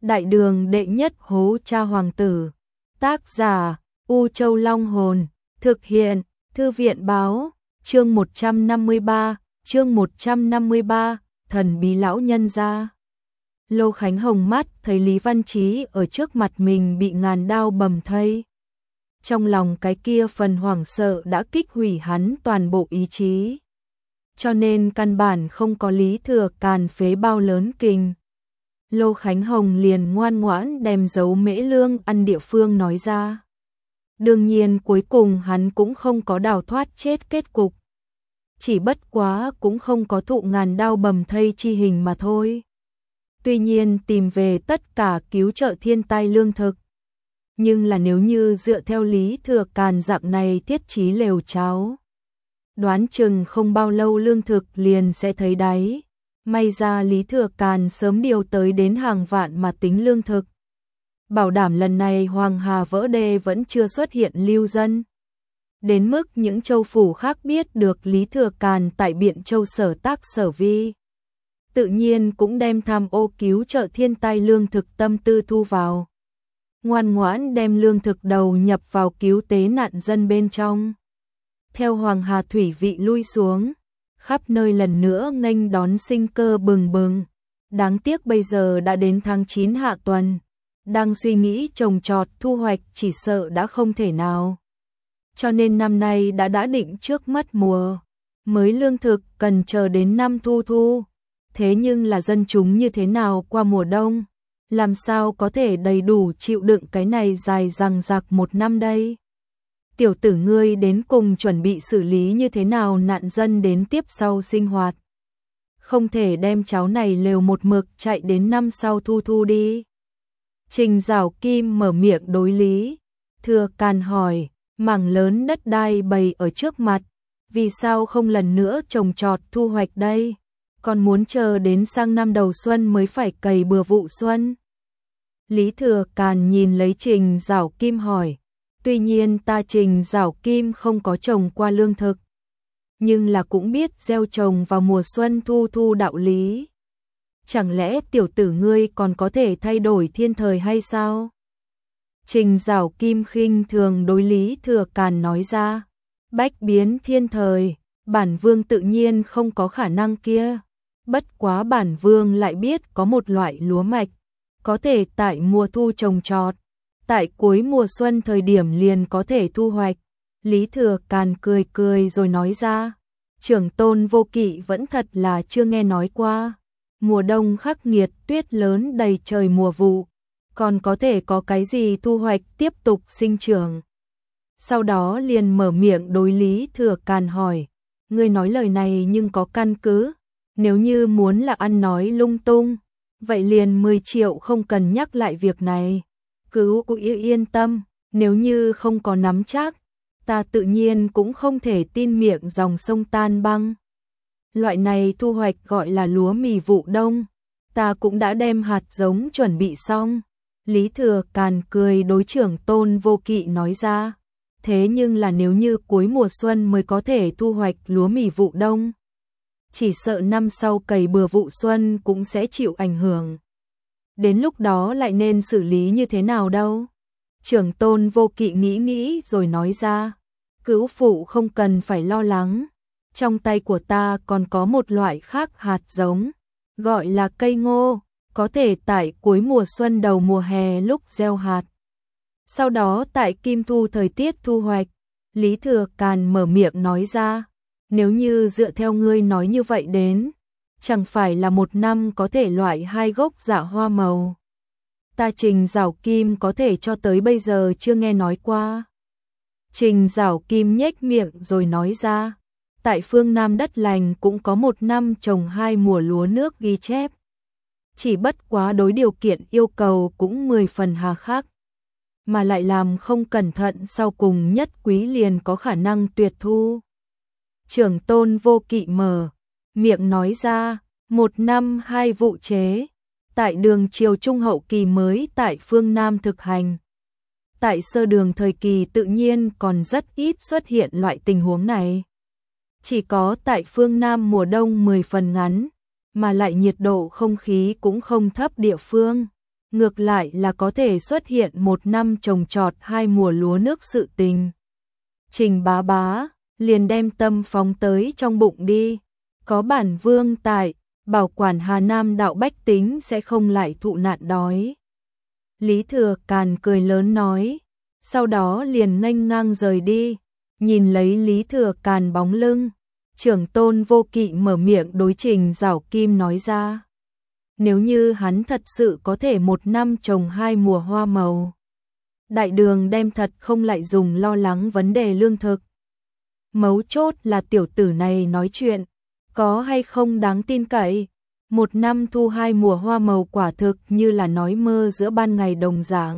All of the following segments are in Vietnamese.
Đại đường đệ nhất hố cha hoàng tử. Tác giả U Châu Long Hồn. Thực hiện Thư viện báo. Chương 153, thần bí lão nhân gia. Lô Khánh Hồng mắt thấy Lý Văn Chí ở trước mặt mình bị ngàn đao bầm thây. Trong lòng cái kia phần hoảng sợ đã kích hủy hắn toàn bộ ý chí. Cho nên căn bản không có Lý Thừa Càn phế bao lớn kình. Lô Khánh Hồng liền ngoan ngoãn đem dấu mễ lương ăn địa phương nói ra. Đương nhiên cuối cùng hắn cũng không có đào thoát chết kết cục. Chỉ bất quá cũng không có thụ ngàn đao bầm thây chi hình mà thôi. Tuy nhiên tìm về tất cả cứu trợ thiên tai lương thực. Nhưng là nếu như dựa theo Lý Thừa Càn dạng này thiết chí lều cháo, đoán chừng không bao lâu lương thực liền sẽ thấy đáy. May ra Lý Thừa Càn sớm điều tới đến hàng vạn mà tính lương thực. Bảo đảm lần này Hoàng Hà vỡ đê vẫn chưa xuất hiện lưu dân. Đến mức những châu phủ khác biết được Lý Thừa Càn tại Biện Châu sở tác sở vi. Tự nhiên cũng đem tham ô cứu trợ thiên tai lương thực tâm tư thu vào. Ngoan ngoãn đem lương thực đầu nhập vào cứu tế nạn dân bên trong. Theo Hoàng Hà thủy vị lui xuống, khắp nơi lần nữa nghênh đón sinh cơ bừng bừng. Đáng tiếc bây giờ đã đến tháng 9 hạ tuần, đang suy nghĩ trồng trọt thu hoạch chỉ sợ đã không thể nào. Cho nên năm nay đã định trước mất mùa, mới lương thực cần chờ đến năm thu. Thế nhưng là dân chúng như thế nào qua mùa đông, làm sao có thể đầy đủ chịu đựng cái này dài dằng dặc một năm đây. Tiểu tử ngươi đến cùng chuẩn bị xử lý như thế nào nạn dân đến tiếp sau sinh hoạt. Không thể đem cháu này lều một mực chạy đến năm sau thu đi. Trình Giảo Kim mở miệng đối Lý Thừa Càn hỏi, mảng lớn đất đai bày ở trước mặt, vì sao không lần nữa trồng trọt thu hoạch đây, còn muốn chờ đến sang năm đầu xuân mới phải cày bừa vụ xuân. Lý Thừa Càn nhìn lấy Trình Giảo Kim hỏi, tuy nhiên ta Trình Giảo Kim không có trồng qua lương thực, nhưng là cũng biết gieo trồng vào mùa xuân thu đạo lý. Chẳng lẽ tiểu tử ngươi còn có thể thay đổi thiên thời hay sao? Trình Giảo Kim khinh thường đối Lý Thừa Càn nói ra, bách biến thiên thời, bản vương tự nhiên không có khả năng kia. Bất quá bản vương lại biết có một loại lúa mạch, có thể tại mùa thu trồng trọt, tại cuối mùa xuân thời điểm liền có thể thu hoạch. Lý Thừa Càn cười rồi nói ra, trưởng tôn Vô Kỵ vẫn thật là chưa nghe nói qua. Mùa đông khắc nghiệt tuyết lớn đầy trời mùa vụ, còn có thể có cái gì thu hoạch tiếp tục sinh trưởng. Sau đó liền mở miệng đối Lý Thừa Càn hỏi, ngươi nói lời này nhưng có căn cứ, nếu như muốn là ăn nói lung tung, vậy liền 10 triệu không cần nhắc lại việc này. Cứ yên tâm, nếu như không có nắm chắc, ta tự nhiên cũng không thể tin miệng dòng sông tan băng. Loại này thu hoạch gọi là lúa mì vụ đông, ta cũng đã đem hạt giống chuẩn bị xong. Lý Thừa Càn cười đối trưởng tôn Vô Kỵ nói ra, thế nhưng là nếu như cuối mùa xuân mới có thể thu hoạch lúa mì vụ đông, chỉ sợ năm sau cày bừa vụ xuân cũng sẽ chịu ảnh hưởng. Đến lúc đó lại nên xử lý như thế nào đâu? Trưởng tôn Vô Kỵ nghĩ rồi nói ra, cữu phụ không cần phải lo lắng. Trong tay của ta còn có một loại khác hạt giống, gọi là cây ngô, có thể tại cuối mùa xuân đầu mùa hè lúc gieo hạt. Sau đó tại kim thu thời tiết thu hoạch. Lý Thừa Càn mở miệng nói ra, nếu như dựa theo ngươi nói như vậy đến, chẳng phải là một năm có thể loại 2 gốc dạ hoa màu. Ta Trình Giảo Kim có thể cho tới bây giờ chưa nghe nói qua. Trình Giảo Kim nhếch miệng rồi nói ra, tại phương Nam đất lành cũng có một năm trồng 2 mùa lúa nước ghi chép. Chỉ bất quá đối điều kiện yêu cầu cũng 10 phần hà khắc, mà lại làm không cẩn thận sau cùng nhất quý liền có khả năng tuyệt thu. Trưởng tôn Vô Kỵ mở miệng nói ra, 1 năm 2 vụ chế, tại đường triều trung hậu kỳ mới tại phương Nam thực hành. Tại sơ đường thời kỳ tự nhiên còn rất ít xuất hiện loại tình huống này. Chỉ có tại phương Nam mùa đông 10 phần ngắn, mà lại nhiệt độ không khí cũng không thấp địa phương, ngược lại là có thể xuất hiện một năm trồng trọt 2 mùa lúa nước sự tình. Trình bá bá, liền đem tâm phóng tới trong bụng đi, có bản vương tại, bảo quản Hà Nam đạo bách tính sẽ không lại thụ nạn đói. Lý Thừa Càn cười lớn nói, sau đó liền nghênh ngang rời đi, nhìn lấy Lý Thừa Càn bóng lưng, Trưởng Tôn Vô Kỵ mở miệng đối Trình Giảo Kim nói ra. Nếu như hắn thật sự có thể một năm trồng 2 mùa hoa màu, đại đường đem thật không lại dùng lo lắng vấn đề lương thực. Mấu chốt là tiểu tử này nói chuyện, có hay không đáng tin cậy, một năm thu 2 mùa hoa màu quả thực như là nói mơ giữa ban ngày đồng dạng.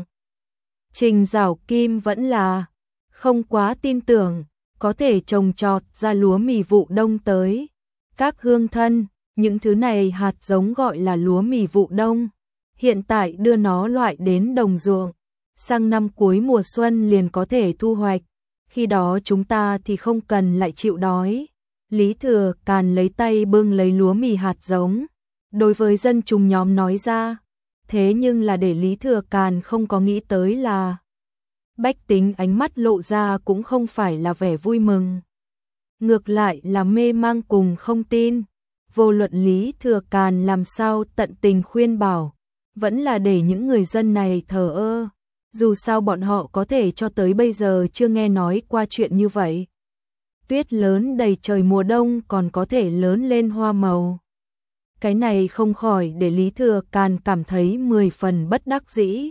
Trình Giảo Kim vẫn là không quá tin tưởng, có thể trồng trọt ra lúa mì vụ đông tới. Các hương thân, những thứ này hạt giống gọi là lúa mì vụ đông, hiện tại đưa nó loại đến đồng ruộng, sang năm cuối mùa xuân liền có thể thu hoạch, khi đó chúng ta thì không cần lại chịu đói. Lý Thừa Càn lấy tay bưng lấy lúa mì hạt giống, đối với dân chúng nhóm nói ra, thế nhưng là để Lý Thừa Càn không có nghĩ tới là bách tính ánh mắt lộ ra cũng không phải là vẻ vui mừng, ngược lại là mê mang cùng không tin. Vô luận Lý Thừa Càn làm sao tận tình khuyên bảo, vẫn là để những người dân này thờ ơ, dù sao bọn họ có thể cho tới bây giờ chưa nghe nói qua chuyện như vậy. Tuyết lớn đầy trời mùa đông còn có thể lớn lên hoa màu. Cái này không khỏi để Lý Thừa Càn cảm thấy 10 phần bất đắc dĩ.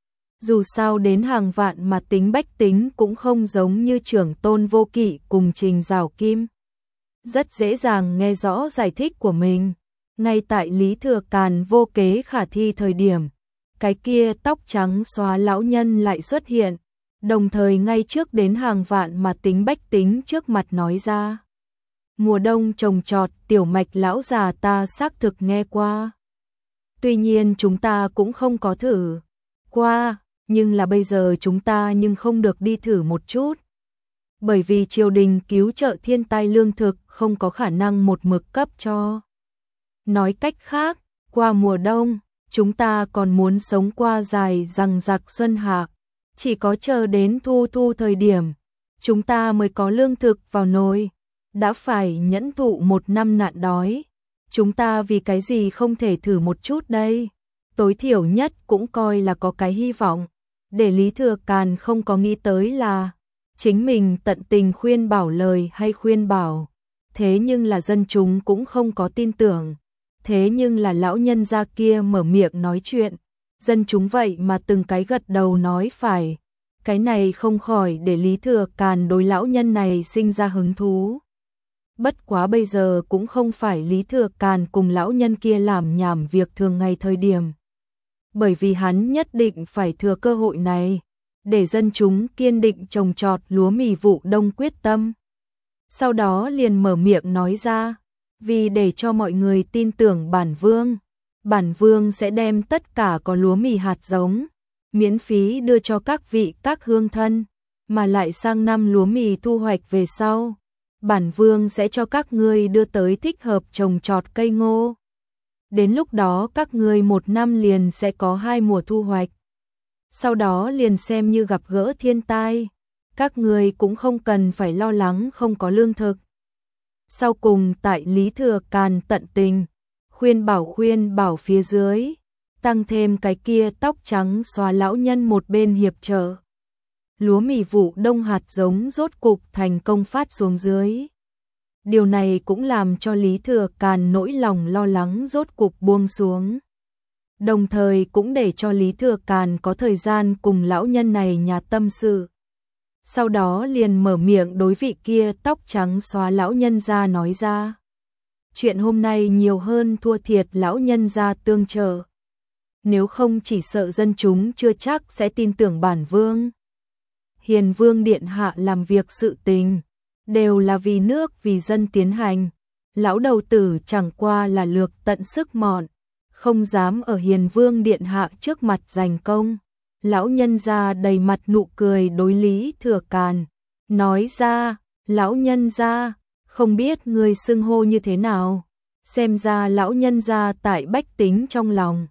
Dù sao đến hàng vạn mà tính bách tính cũng không giống như Trưởng Tôn Vô Kỵ cùng Trình Giảo Kim. Rất dễ dàng nghe rõ giải thích của mình. Ngay tại Lý Thừa Càn vô kế khả thi thời điểm, cái kia tóc trắng xóa lão nhân lại xuất hiện, đồng thời ngay trước đến hàng vạn mà tính bách tính trước mặt nói ra. Mùa đông trồng trọt tiểu mạch lão già ta xác thực nghe qua. Tuy nhiên chúng ta cũng không có thử qua, nhưng là bây giờ chúng ta nhưng không được đi thử một chút. Bởi vì triều đình cứu trợ thiên tai lương thực không có khả năng một mực cấp cho. Nói cách khác, qua mùa đông, chúng ta còn muốn sống qua dài rằng giặc xuân hạ, chỉ có chờ đến thu thời điểm, chúng ta mới có lương thực vào nồi, đã phải nhẫn thụ một năm nạn đói. Chúng ta vì cái gì không thể thử một chút đây? Tối thiểu nhất cũng coi là có cái hy vọng. Để Lý Thừa Càn không có nghĩ tới là chính mình tận tình khuyên bảo lời hay khuyên bảo, thế nhưng là dân chúng cũng không có tin tưởng. Thế nhưng là lão nhân gia kia mở miệng nói chuyện, dân chúng vậy mà từng cái gật đầu nói phải. Cái này không khỏi để Lý Thừa Càn đối lão nhân này sinh ra hứng thú. Bất quá bây giờ cũng không phải Lý Thừa Càn cùng lão nhân kia làm nhảm việc thường ngày thời điểm. Bởi vì hắn nhất định phải thừa cơ hội này, để dân chúng kiên định trồng trọt lúa mì vụ đông quyết tâm. Sau đó liền mở miệng nói ra, vì để cho mọi người tin tưởng bản vương sẽ đem tất cả có lúa mì hạt giống, miễn phí đưa cho các vị các hương thân, mà lại sang năm lúa mì thu hoạch về sau, bản vương sẽ cho các ngươi đưa tới thích hợp trồng trọt cây ngô. Đến lúc đó các ngươi một năm liền sẽ có 2 mùa thu hoạch. Sau đó liền xem như gặp gỡ thiên tai, các ngươi cũng không cần phải lo lắng không có lương thực. Sau cùng tại Lý Thừa Càn tận tình khuyên bảo phía dưới, tăng thêm cái kia tóc trắng xóa lão nhân một bên hiệp trợ. Lúa mì vụ đông hạt giống rốt cục thành công phát xuống dưới. Điều này cũng làm cho Lý Thừa Càn nỗi lòng lo lắng rốt cục buông xuống. Đồng thời cũng để cho Lý Thừa Càn có thời gian cùng lão nhân này nhà tâm sự. Sau đó liền mở miệng đối vị kia tóc trắng xóa lão nhân ra nói ra. Chuyện hôm nay nhiều hơn thua thiệt lão nhân ra tương trợ. Nếu không chỉ sợ dân chúng chưa chắc sẽ tin tưởng bản vương. Hiền vương điện hạ làm việc sự tình, đều là vì nước vì dân tiến hành. Lão đầu tử chẳng qua là lược tận sức mọn, không dám ở hiền vương điện hạ trước mặt giành công. Lão nhân gia đầy mặt nụ cười đối Lý Thừa Càn, nói ra, lão nhân gia, không biết người xưng hô như thế nào. Xem ra lão nhân gia tại bách tính trong lòng,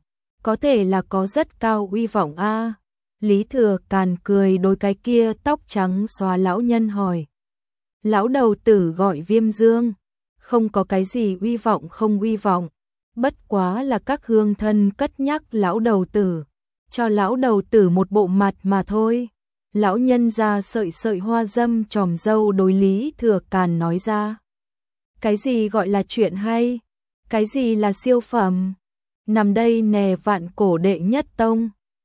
có thể là có rất cao uy vọng a. Lý Thừa Càn cười đối cái kia tóc trắng xóa lão nhân hỏi. Lão đầu tử gọi Viêm Dương, không có cái gì uy vọng không uy vọng, bất quá là các hương thân cất nhắc lão đầu tử, cho lão đầu tử một bộ mặt mà thôi. Lão nhân ra sợi sợi hoa dâm tròm dâu đối Lý Thừa Càn nói ra. Cái gì gọi là chuyện hay? Cái gì là siêu phẩm? Nằm đây nè vạn cổ đệ nhất tông.